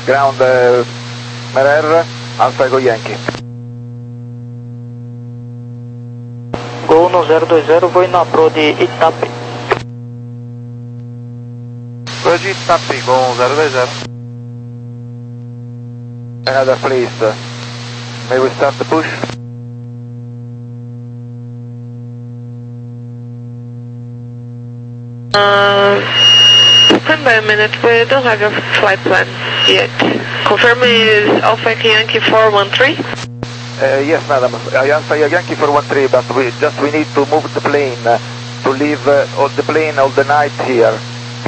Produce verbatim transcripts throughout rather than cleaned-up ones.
Ground uh, Merer, Alpha Echo Yankee. Gol no zero dois zero, vou na pro de Itape. Pro de Itape, Gol zero dois zero. Another please. May we start the push? Uh, stand by a minute, we don't have your flight plan yet. Confirm is Alpha Yankee four one three? Uh, yes, madam. Alpha Yankee four one three, but we just we need to move the plane uh, to leave uh, all the plane all the night here.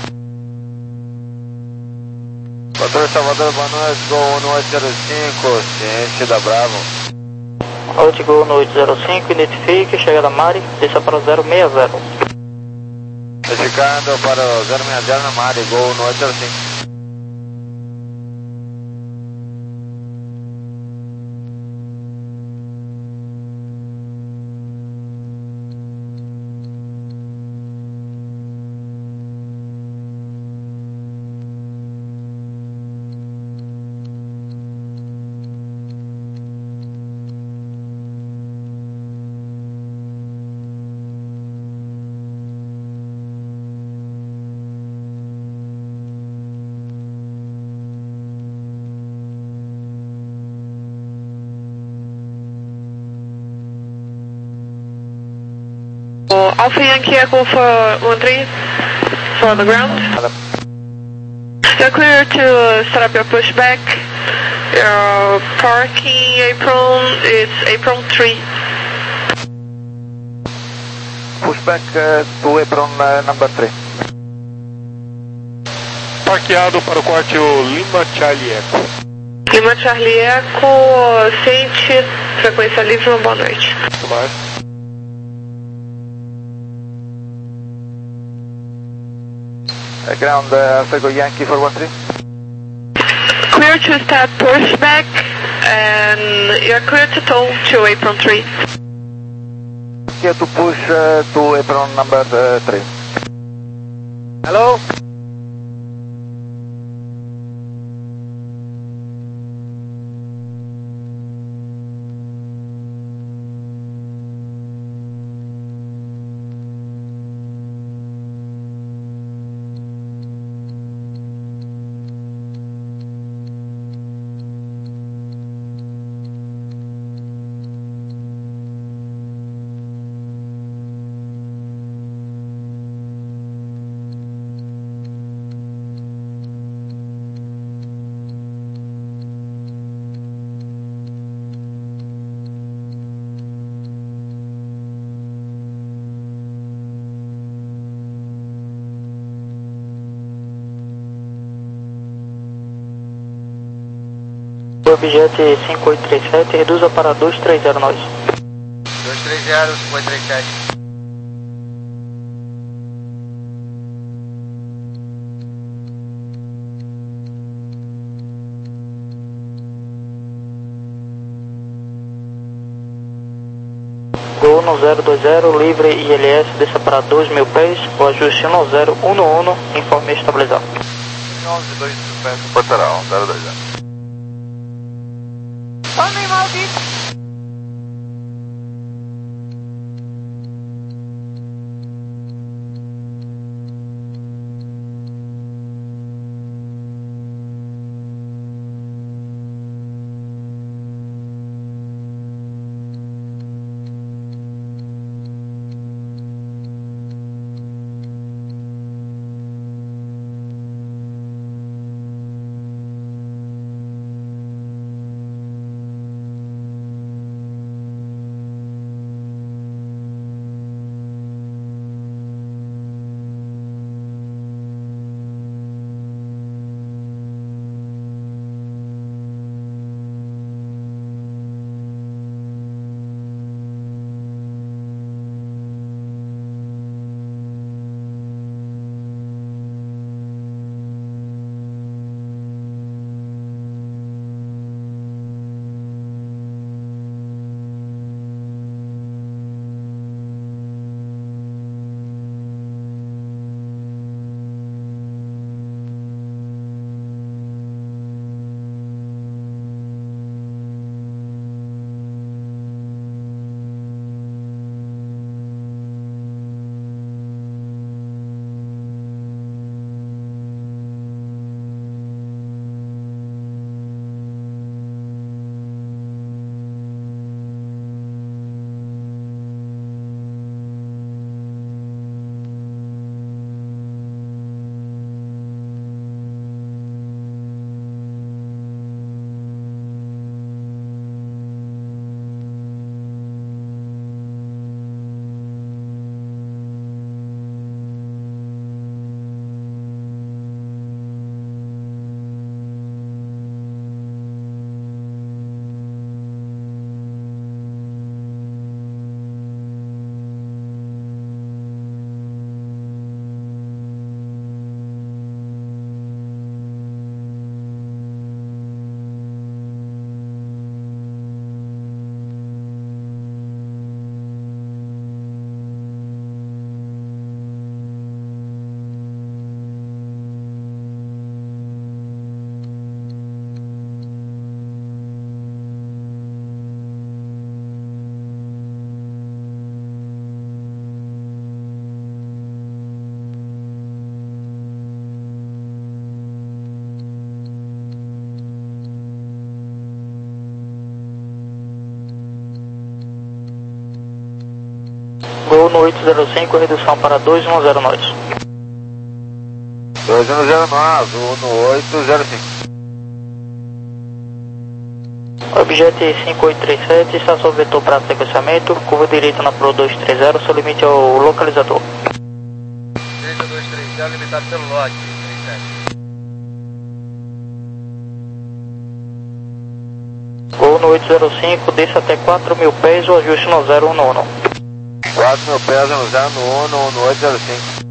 Controle Salvador, boa noite, Gol no oito zero cinco, ciente da Bravo. Out Gol no oito zero cinco, identifique, chegada Mari, desça para o zero seis zero. Indicando para o zero seis zero na Mari, Gol no oito zero cinco. Uh, Alpha Yankee Echo four one three for the ground. You're clear to uh, start up your pushback. Your parking apron is apron three. Pushback uh, to apron uh, number three. Parqueado para o corte o Lima Charlie Echo. Lima Charlie Echo, ciente, frequência livre, uma boa noite. Vai. Uh, ground uh, Alpha Echo Yankee four one three. Clear to start pushback, and you're clear to tow to apron three. Here to push uh, to apron number uh, three. Hello? Objet cinco oito três sete, reduza para dois três zero nós. dois três zero, cinco oito três sete. Gol no zero dois zero, livre I L S, desça para dois mil pés, o ajuste no zero um um, informe estabilizado. onze dois pés, portarão, zero dois zero. Homem maldito! Gol no oito zero cinco, redução para dois um zero nós. dois um zero nós, voo no oito zero cinco. Objeto cinco oito três sete, estação vetor para sequenciamento, curva direita na Pro dois três zero, seu limite é o localizador. Direita dois três zero, limitado pelo lote, três sete. Gol no oito zero cinco, desça até quatro mil pés, o ajuste no zero um um. quatro mil pés no zero um um no oito zero cinco.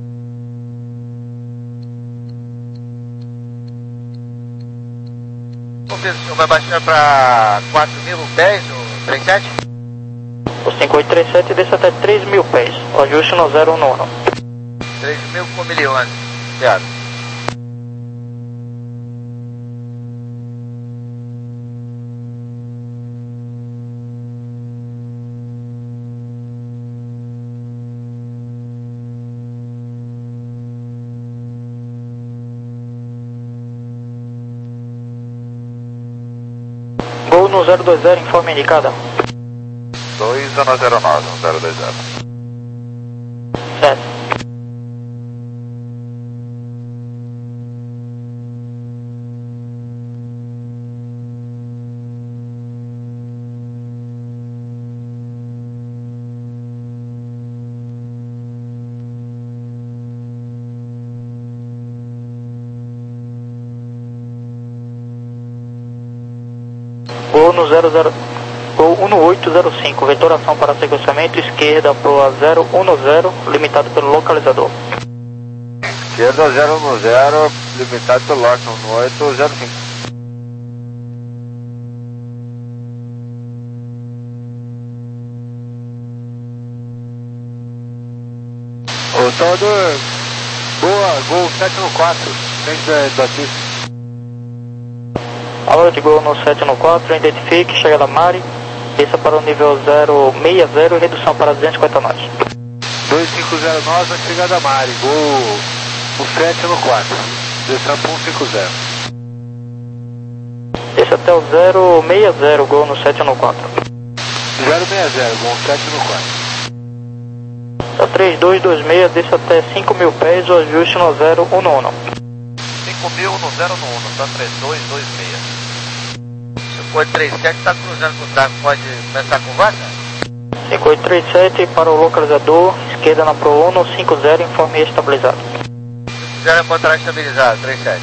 O senhor vai baixar para quatro mil pés no três sete? O cinco oito três sete desce até três mil pés, o ajuste no zero um um. três mil por milhões, certo. Gol no zero dois zero, informe indicada. dois um zero nove, um zero dois zero. Certo. Gol no zero zero, gol um oito zero cinco, vetoração para sequenciamento, esquerda pro A zero um zero, limitado pelo localizador. Esquerda zero um zero, limitado pelo lote no oito zero cinco. Ô Salvador, boa, gol sete um quatro, frente do Batista. Hora de gol no sete um quatro, identifique, chegada Mari, desça para o nível zero seis zero e redução para duzentos e cinquenta nós. dois cinco zero nós, a chegada Mari, gol o sete um quatro, desça para um cinco zero. Desça até o zero seis zero, gol no sete um quatro. zero seis zero, gol sete um quatro. Tá três dois dois seis, desça até cinco mil pés, o ajuste no zero um um. cinco mil no zero um, tá três dois dois seis. Se for três sete, tá cruzando com o Taco, pode começar a conversa? cinco oito três sete para o localizador, esquerda na Pro um cinco zero, informe estabilizado. cinco zero é contra estabilizado, três sete.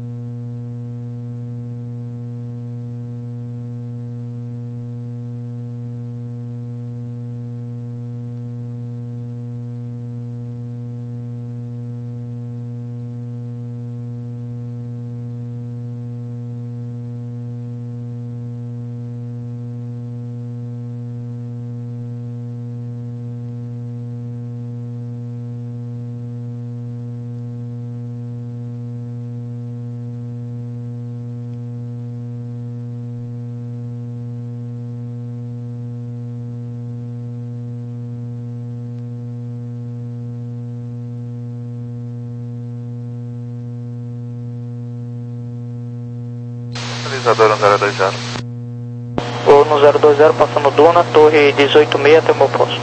Estabilizador um zero dois zero. Gol no zero dois zero, passando Duna, torre dezoito seis até o meu posto.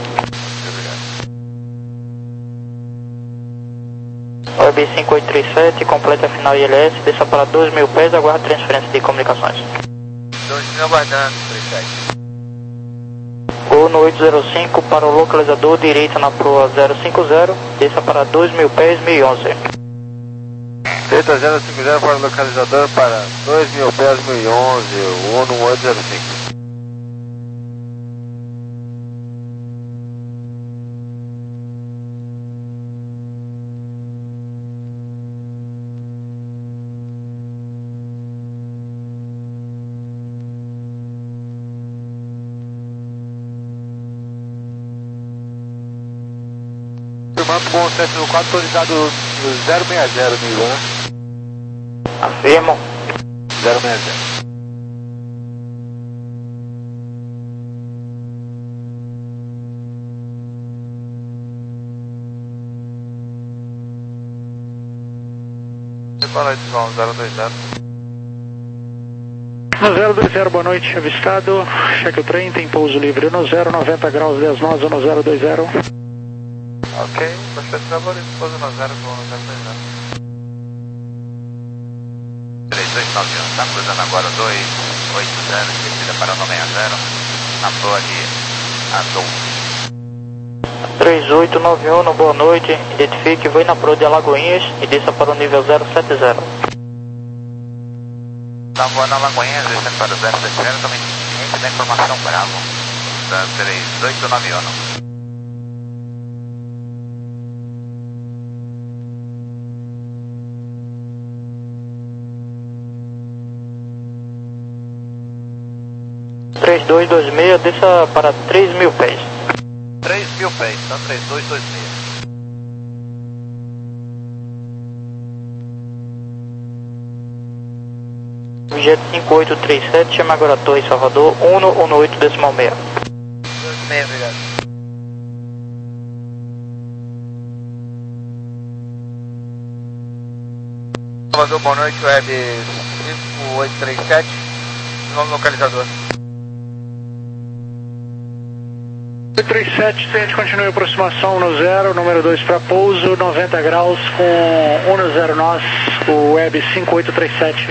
O B cinco oito três sete, completa a final I L S, desça para dois mil pés, aguarda transferência de comunicações. dois mil aguardando, três sete. Gol no oito zero cinco para o localizador, direita na Pro zero cinco zero, desça para dois mil pés, mil e onze. Delta zero cinco zero para o localizador para dois mil pés, mil e onze, o ONU oito zero cinco. Firmando com sete um quatro, autorizado zero seis zero, nível, né? Afirmo. zero seis zero. Fala aí, pessoal, zero dois zero. zero dois zero, boa noite, avistado, cheque o trem, tem pouso livre no zero, noventa graus, dez nós, no zero dois zero. Ok, você trabalha pouso no zero com zero dois zero. três dois nove um, está cruzando agora dois oito zero, descida para nove zero, na proa de Azul. três oito nove um, boa noite, identifique, vai na proa de Alagoinhas e desça para o nível zero sete zero. Está voando Alagoinhas, descendo para o zero sete zero, também ciente da informação Bravo, da três oito nove um. três dois dois seis, desça para três mil pés. três mil pés, tá? três dois dois seis. Jet cinco oito três sete, chama agora a Torre Salvador, um um oito decimal seis. dois seis, obrigado. Salvador, boa noite, web cinco oito três sete, nome localizador. oito três sete, tente continue a aproximação no zero, número dois para pouso, noventa graus com um zero nós, o web cinco oito três sete.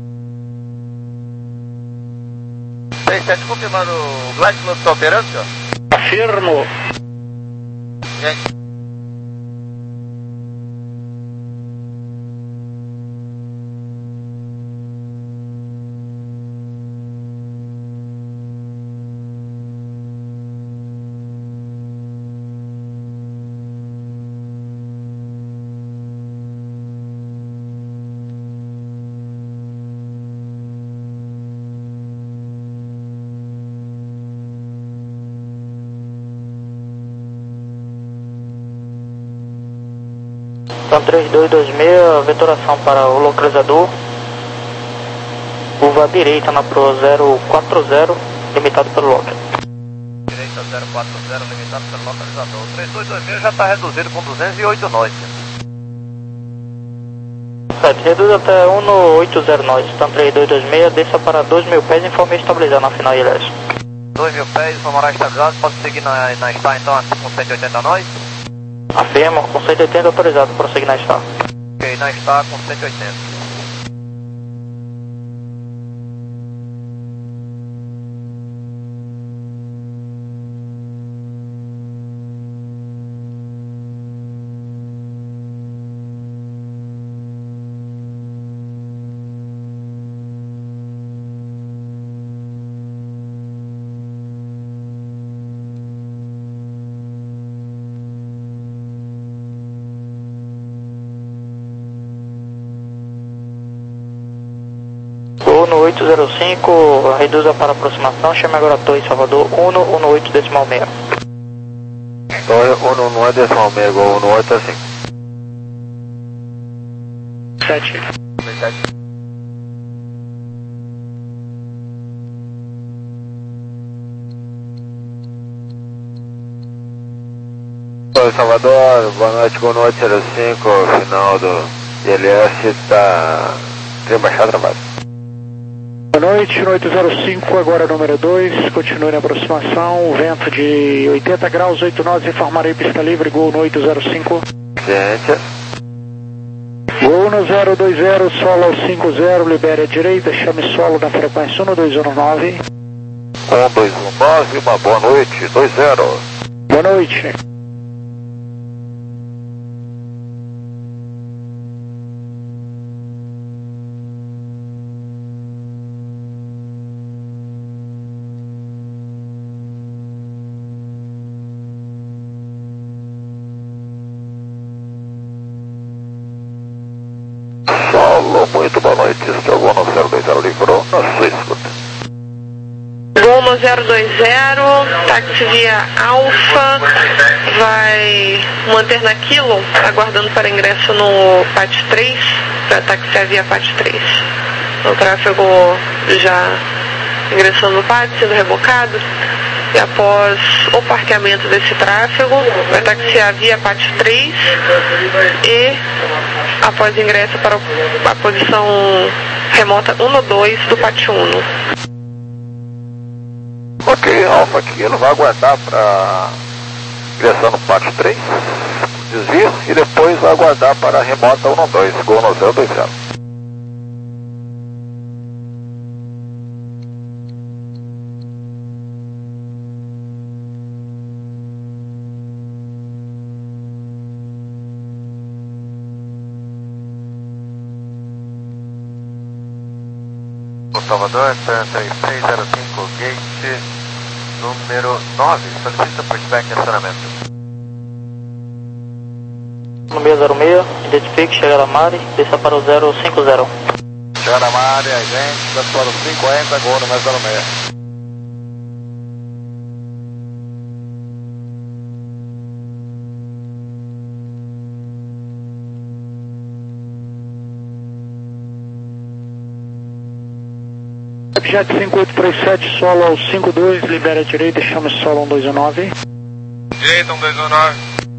três sete, confirmando o Glide Club está operando, senhor? Afirmo. Gente. Então três dois dois seis, vetoração para o localizador, curva à direita na proa zero quatro zero, limitado pelo local. Direita zero quatro zero, limitado pelo localizador. três dois dois seis já está reduzido com duzentos e oito nós. Certo, reduz até um oito zero nós, então três dois dois seis, desça para dois mil pés, informe estabilizar na final I L S. dois mil pés, informar estabilizado, posso seguir na, na Star então com cento e oitenta nós? Afirmo, com cento e oitenta autorizado, prosseguir na Star. Ok, na Star com cento e oitenta. um oito zero cinco, reduza para aproximação, chame agora a Torre Salvador, um um oito decimal seis. Torre um um oito decimal seis, um um oito assim. sete. Torre Salvador, boa noite, boa noite, zero cinco, final do I L S, está... tem baixado trabalho. Boa noite, oito zero cinco, agora número dois, continue na aproximação, vento de oitenta graus, oito nós, informarei pista livre, gol no oito zero cinco. Ciência. Gol no zero dois zero, solo ao cinco zero, libere a direita, chame solo na frequência um dois um nove. um dois um nove, uma boa noite, dois zero. Boa noite. Muito boa noite, estou no zero dois zero, livrou na sua escuta. Gol no zero dois zero, táxi via Alfa, vai manter na Kilo, aguardando para ingresso no P A T três, para taxiar via P A T três. O tráfego já ingressando no P A T, sendo rebocado, e após o parqueamento desse tráfego, vai taxiar via P A T três e após ingresso para a posição remota um dois do P A T um. Ok, Alfa aqui, ele vai aguardar para Ingressando no pátio três, desvio e depois aguardar para a remota um dois, Gol no zero dois zero. Salvador, três três zero cinco, gate número nove, solicita pushback e acionamento. No seis zero seis, identifique, chegada a Mari, desça para o zero cinco zero. Chegada a Mari, a gente, desce para o cinquenta, gol no zero seis. Jet cinco oito três sete, solo ao cinco dois, libera a direita, chama solo um dois um nove. Direita um dois um nove.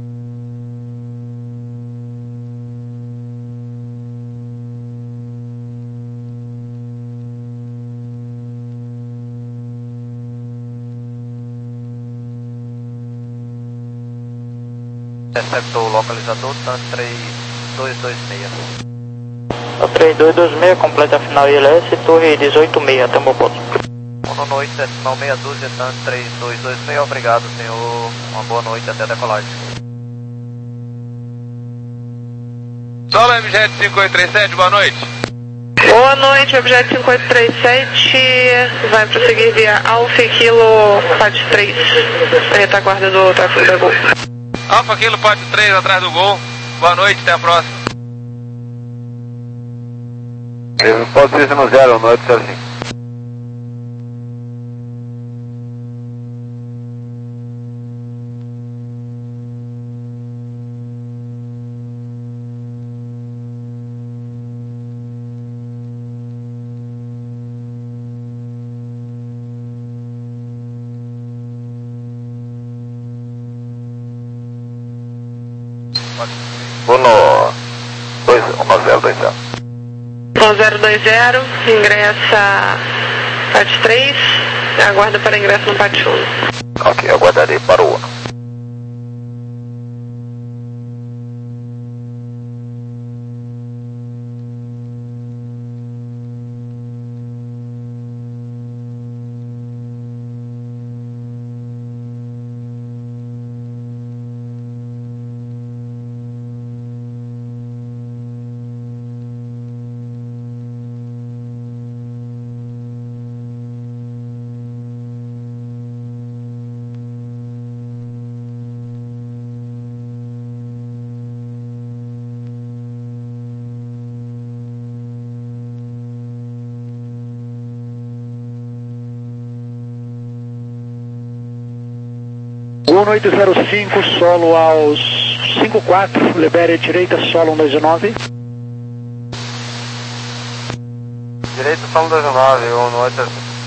Receptor localizador, TAM três dois dois seis. três dois dois seis, completa a final I L S, torre dezoito seis, até o meu ponto. Boa noite, decimal meia dúzia, TAM três dois dois seis, obrigado senhor, uma boa noite, até a decolagem. Solo M J cinco oito três sete, boa noite. Boa noite, objeto cinco oito três sete, vai prosseguir via Alfa Kilo Pat três, a retaguarda do tráfego da Gol. Alfa Kilo Pat três atrás do Gol, boa noite, até a próxima. Pode ser no zero, no oito zero cinco. Vou no dois um zero dois zero. um zero dois zero, ingressa Pat três, aguarda para ingresso no Pat um. Ok, aguardarei para o Uno. um oito zero cinco, solo aos cinco quatro, libere a direita, solo um dois nove. Direito, solo um dois nove, um oito.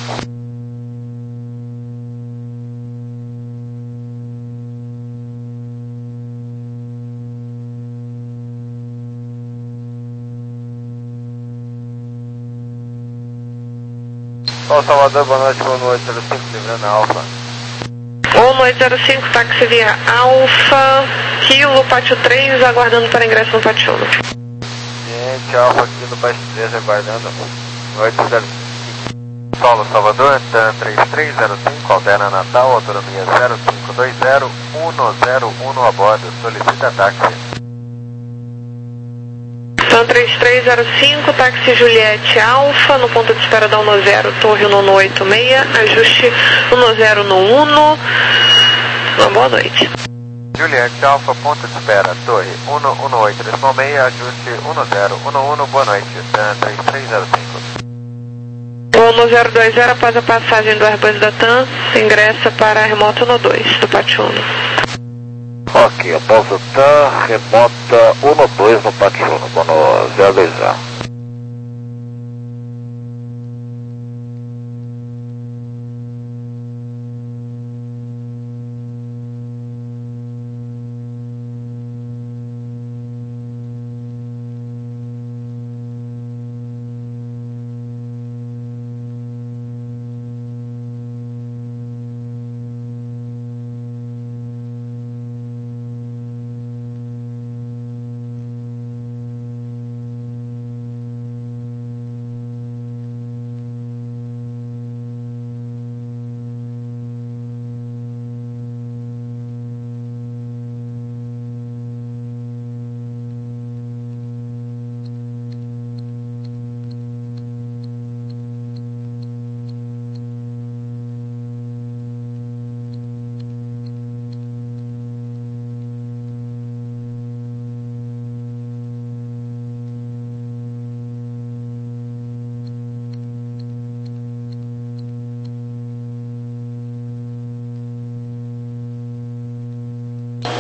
Sol Salvador, boa noite, boa noite, zero cinco, livrando a Alfa. um oito zero cinco, táxi via Alfa, Kilo, Pátio três, aguardando para ingresso no Pátio um. Gente, Alfa aqui no Pátio três, aguardando. oito zero cinco. Solo Salvador, TAM três três zero cinco, alterna Natal, autonomia zero cinco dois zero, um zero um a bordo, solicita táxi. TAM três três zero cinco, táxi Juliette Alfa, no ponto de espera da um zero, torre um oito seis, ajuste um zero no Uno. Uma boa noite. Juliette Alfa, ponto de espera, torre um oito seis, ajuste um zero um um, boa noite, TAM três três zero cinco. um zero dois zero, após a passagem do Airbus da TAM, ingressa para a remota um dois, do Pátio um. Ok, após o TAM, remota um dois no Pátio um, vou no zero dois zero.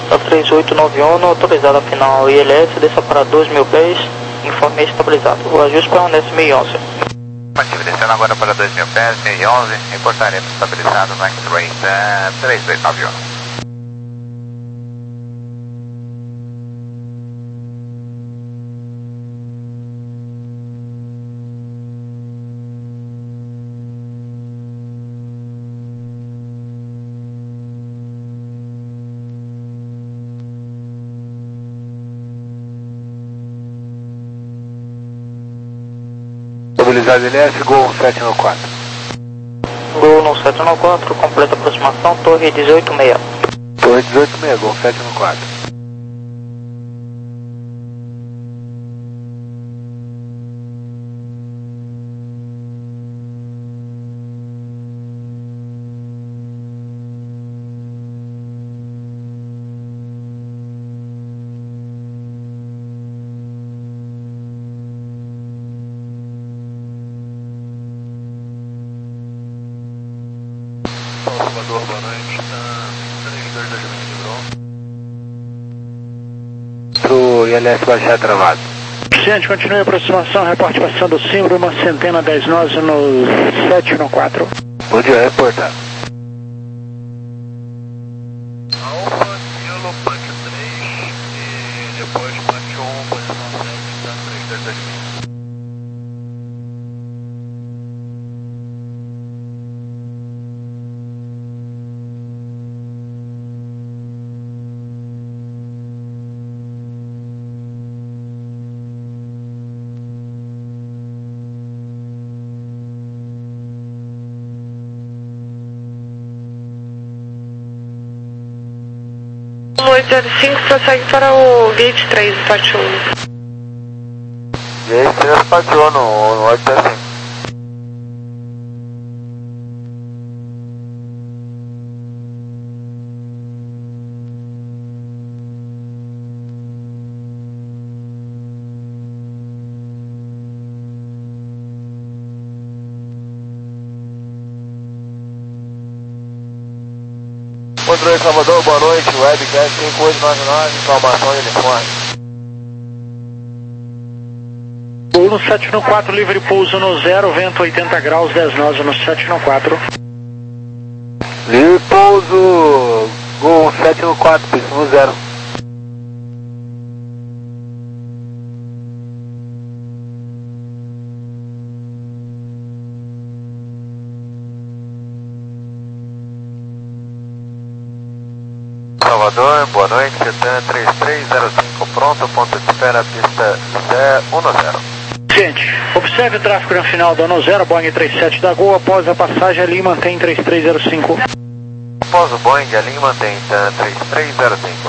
três oito nove um, autorizado a final I L S, desça para dois mil pés, informe estabilizado. O ajuste permanece mil e onze. Ativo, descendo agora para dois mil pés, mil e onze, reportaremos estabilizado no X-Ray três oito nove um. Estabilizado L S, Gol sete nove quatro. Gol sete nove quatro, completa aproximação, torre dezoito seis. Torre dezoito seis, Gol sete nove quatro. Salvador, boa noite, tá três dois dois de Brau. Pro I L S baixar travado. Ciente, continue a aproximação, reporte passando o símbolo, uma centena dez nós no sete nove quatro. Bom dia, reportar. Alfa, Kilo, Punch três e depois Punch um, posição sete, tá três dois dois. oito zero cinco prossegue para o Gate três, parte um. Gate três, parte um no, no oito zero cinco. Controle Salvador, boa noite, Webcast cinco oito nove nove, informação de telefone. Gol no sete nove quatro, livre pouso no zero, vento oitenta graus, dez nós no sete nove quatro. Livre pouso, Gol sete nove quatro, piso no zero. Salvador, boa noite, Titan três três zero cinco, pronto, ponto de espera, pista zero. Ciente, observe o tráfego na final da zero, Boeing trinta e sete da Gol, após a passagem ali mantém três três zero cinco. Após o Boeing, a linha mantém Titan três três zero cinco.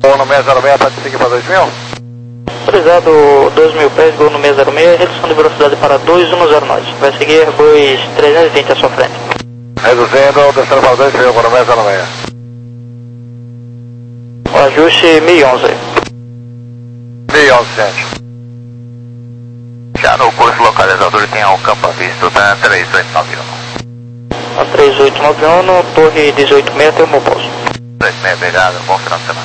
Gol no seis zero seis, pode seguir para dois mil? Autorizado dois mil pés, gol no seis zero seis, redução de velocidade para dois um zero nós. Vai seguir Airbus trezentos e vinte à sua frente. Reduzindo, descendo para dois mil, gol no seis zero seis. O ajuste mil e onze. mil e onze, gente. Já no curso localizador tem um campo a vista, tá três oito nove um. A três oito nove um, torre dezoito seis, tem o meu posto. três seis, obrigado, bom final de semana.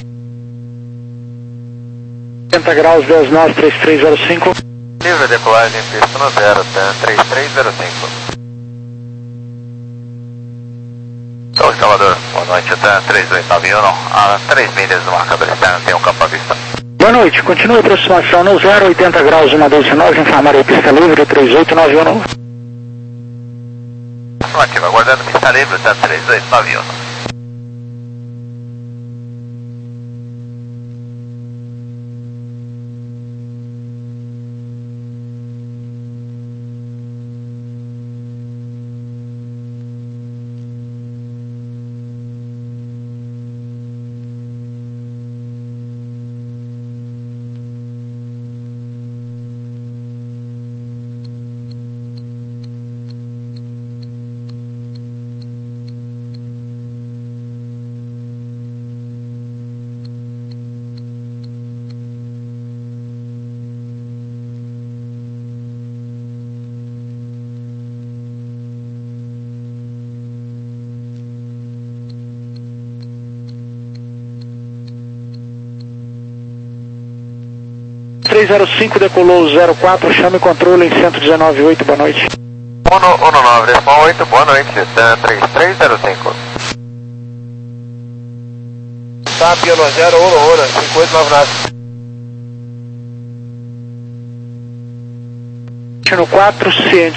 oitenta graus, dez nove, três três zero cinco. Livre decolagem, pista no zero, tá três três zero cinco. Então, escalador, boa noite, tá três oito nove um, a três milhas do marcador externo tem um campo a vista. Boa noite, continue a aproximação no zero, oitenta graus, uma doze nove, informar a pista livre, três oito nove um. Afirmativa, aguardando pista livre, tá três oito nove um. três zero cinco, decolou zero quatro, chame controle em cento e dezenove ponto oito, boa noite. um nove, responde oito, boa noite, tá três três zero cinco. Tá, Piano zero, Ouro, Ouro, cinco oito nove nove. No quatro, ciente.